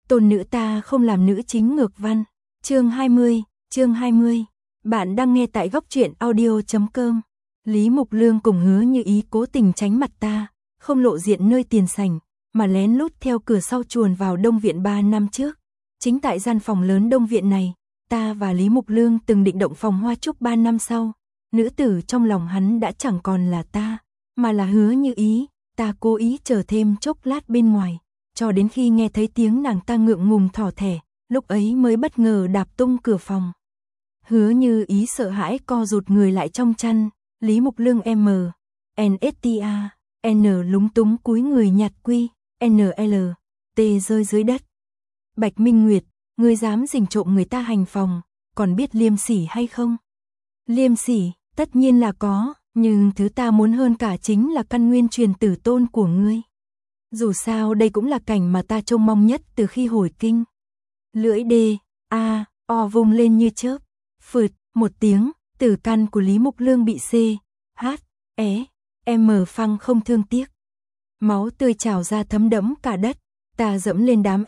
Tôn nữ ta không làm nữ chính ngược văn. Chương 20. Bạn đang nghe tại góc truyện audio.com. Lý Mục Lương cùng Hứa Như Ý cố tình tránh mặt ta, không lộ diện nơi tiền sảnh, mà lén lút theo cửa sau chuồn vào Đông Viện 3 năm trước. Chính tại gian phòng lớn Đông Viện này, ta và Lý Mục Lương từng định động phòng hoa chúc 3 năm sau. Nữ tử trong lòng hắn đã chẳng còn là ta, mà là Hứa Như Ý. Ta cố ý chờ thêm chốc lát bên ngoài, cho đến khi nghe thấy tiếng nàng ta ngượng ngùng thỏ thẻ, lúc ấy mới bất ngờ đạp tung cửa phòng. Hứa Như Ý sợ hãi co rụt người lại trong chăn, Lý Mục Lương NSTA, lúng túng cúi người nhặt quy, T rơi dưới đất. Bạch Minh Nguyệt, ngươi dám rình trộm người ta hành phòng, còn biết liêm sỉ hay không? Liêm sỉ, tất nhiên là có, nhưng thứ ta muốn hơn cả chính là căn nguyên truyền tử tôn của ngươi. Dù sao đây cũng là cảnh mà ta trông mong nhất từ khi hồi kinh. Lưỡi o vung lên như chớp, phượt, một tiếng, tử căn của Lý Mục Lương bị phăng không thương tiếc. Máu tươi trào ra thấm đẫm cả đất, ta dẫm lên đám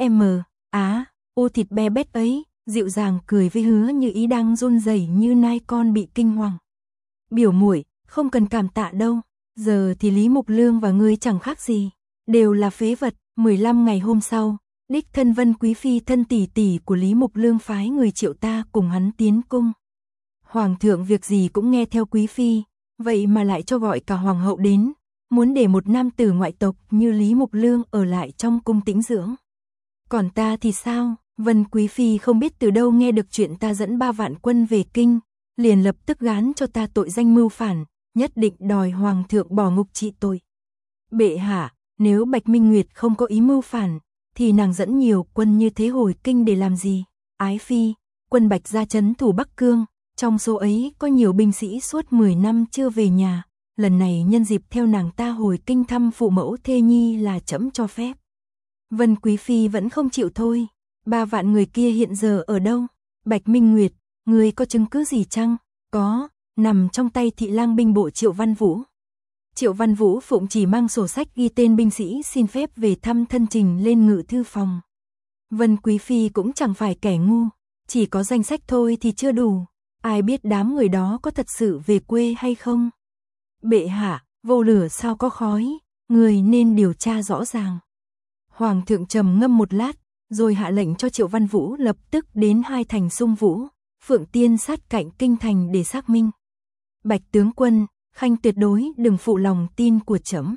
thịt be bét ấy, dịu dàng cười với Hứa Như Ý đang run rẩy như nai con bị kinh hoàng. Biểu muội, không cần cảm tạ đâu, giờ thì Lý Mục Lương và ngươi chẳng khác gì, đều là phế vật. 15 ngày hôm sau, đích thân Vân Quý Phi thân tỷ tỷ của Lý Mục Lương phái người triệu ta cùng hắn tiến cung. Hoàng thượng việc gì cũng nghe theo Quý Phi, vậy mà lại cho gọi cả Hoàng hậu đến, muốn để một nam tử ngoại tộc như Lý Mục Lương ở lại trong cung tĩnh dưỡng. Còn ta thì sao? Vân Quý Phi không biết từ đâu nghe được chuyện ta dẫn 3 vạn quân về kinh, liền lập tức gán cho ta tội danh mưu phản, nhất định đòi Hoàng thượng bỏ ngục trị tội. Bệ hạ, nếu Bạch Minh Nguyệt không có ý mưu phản, thì nàng dẫn nhiều quân như thế hồi kinh để làm gì? Ái phi, quân Bạch ra trấn thủ Bắc Cương, trong số ấy có nhiều binh sĩ suốt 10 năm chưa về nhà, lần này nhân dịp theo nàng ta hồi kinh thăm phụ mẫu thê nhi là trẫm cho phép. Vân Quý Phi vẫn không chịu thôi, 3 vạn người kia hiện giờ ở đâu? Bạch Minh Nguyệt, ngươi có chứng cứ gì chăng? Có, nằm trong tay thị lang binh bộ Triệu Văn Vũ. Triệu Văn Vũ phụng chỉ mang sổ sách ghi tên binh sĩ xin phép về thăm thân trình lên ngự thư phòng. Vân Quý Phi cũng chẳng phải kẻ ngu, chỉ có danh sách thôi thì chưa đủ, ai biết đám người đó có thật sự về quê hay không? Bệ hạ, vô lửa sao có khói, người nên điều tra rõ ràng. Hoàng thượng trầm ngâm một lát, rồi hạ lệnh cho Triệu Văn Vũ lập tức đến 2 thành Sung Vũ, Phượng Tiên sát cạnh kinh thành để xác minh. Bạch tướng quân, khanh tuyệt đối đừng phụ lòng tin của trẫm.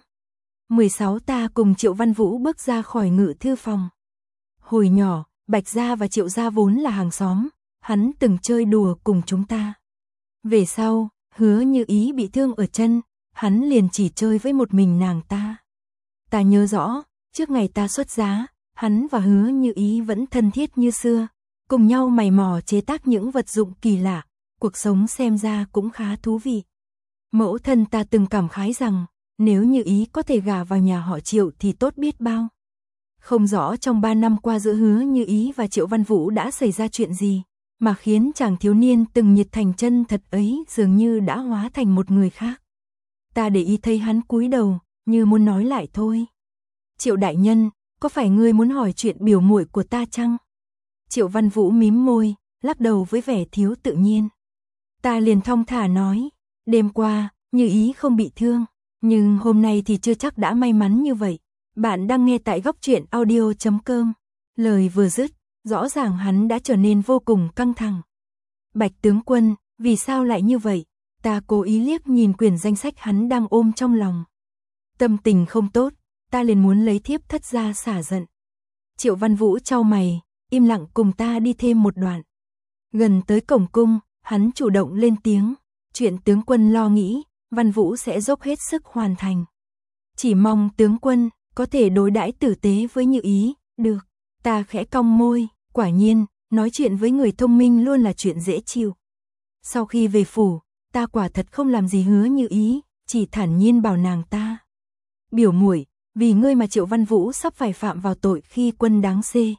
16 ta cùng Triệu Văn Vũ bước ra khỏi ngự thư phòng. Hồi nhỏ, Bạch gia và Triệu gia vốn là hàng xóm, hắn từng chơi đùa cùng chúng ta. Về sau, Hứa Như Ý bị thương ở chân, hắn liền chỉ chơi với một mình nàng ta. Ta nhớ rõ, trước ngày ta xuất giá, hắn và Hứa Như Ý vẫn thân thiết như xưa, cùng nhau mày mò chế tác những vật dụng kỳ lạ, cuộc sống xem ra cũng khá thú vị. Mẫu thân ta từng cảm khái rằng, nếu Như Ý có thể gả vào nhà họ Triệu thì tốt biết bao. Không rõ trong 3 năm qua giữa Hứa Như Ý và Triệu Văn Vũ đã xảy ra chuyện gì, mà khiến chàng thiếu niên từng nhiệt thành chân thật ấy dường như đã hóa thành một người khác. Ta để ý thấy hắn cúi đầu, như muốn nói lại thôi. Triệu đại nhân, có phải ngươi muốn hỏi chuyện biểu muội của ta chăng? Triệu Văn Vũ mím môi, lắc đầu với vẻ thiếu tự nhiên. Ta liền thong thả nói, đêm qua, Như Ý không bị thương, nhưng hôm nay thì chưa chắc đã may mắn như vậy. Bạn đang nghe tại góc truyện audio.com. Lời vừa dứt, rõ ràng hắn đã trở nên vô cùng căng thẳng. Bạch tướng quân, vì sao lại như vậy? Ta cố ý liếc nhìn quyển danh sách hắn đang ôm trong lòng. Tâm tình không tốt, ta liền muốn lấy thiếp thất ra xả giận. Triệu Văn Vũ chau mày, im lặng cùng ta đi thêm một đoạn. Gần tới cổng cung, hắn chủ động lên tiếng. Chuyện tướng quân lo nghĩ, Văn Vũ sẽ dốc hết sức hoàn thành. Chỉ mong tướng quân có thể đối đãi tử tế với Như Ý, được. Ta khẽ cong môi, quả nhiên, nói chuyện với người thông minh luôn là chuyện dễ chịu. Sau khi về phủ, ta quả thật không làm gì Hứa Như Ý, chỉ thản nhiên bảo nàng ta. Biểu muội, vì ngươi mà Triệu Văn Vũ sắp phải phạm vào tội khi quân đáng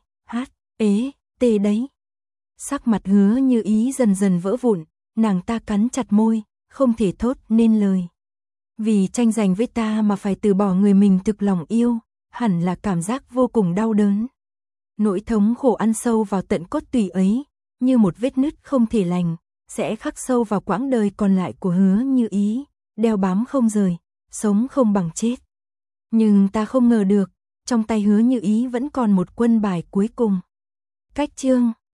đấy. Sắc mặt Hứa Như Ý dần dần vỡ vụn, nàng ta cắn chặt môi, không thể thốt nên lời. Vì tranh giành với ta mà phải từ bỏ người mình thực lòng yêu, hẳn là cảm giác vô cùng đau đớn. Nỗi thống khổ ăn sâu vào tận cốt tủy ấy, như một vết nứt không thể lành, sẽ khắc sâu vào quãng đời còn lại của Hứa Như Ý, đeo bám không rời, sống không bằng chết. Nhưng ta không ngờ được, trong tay Hứa Như Ý vẫn còn một quân bài cuối cùng. Cách chương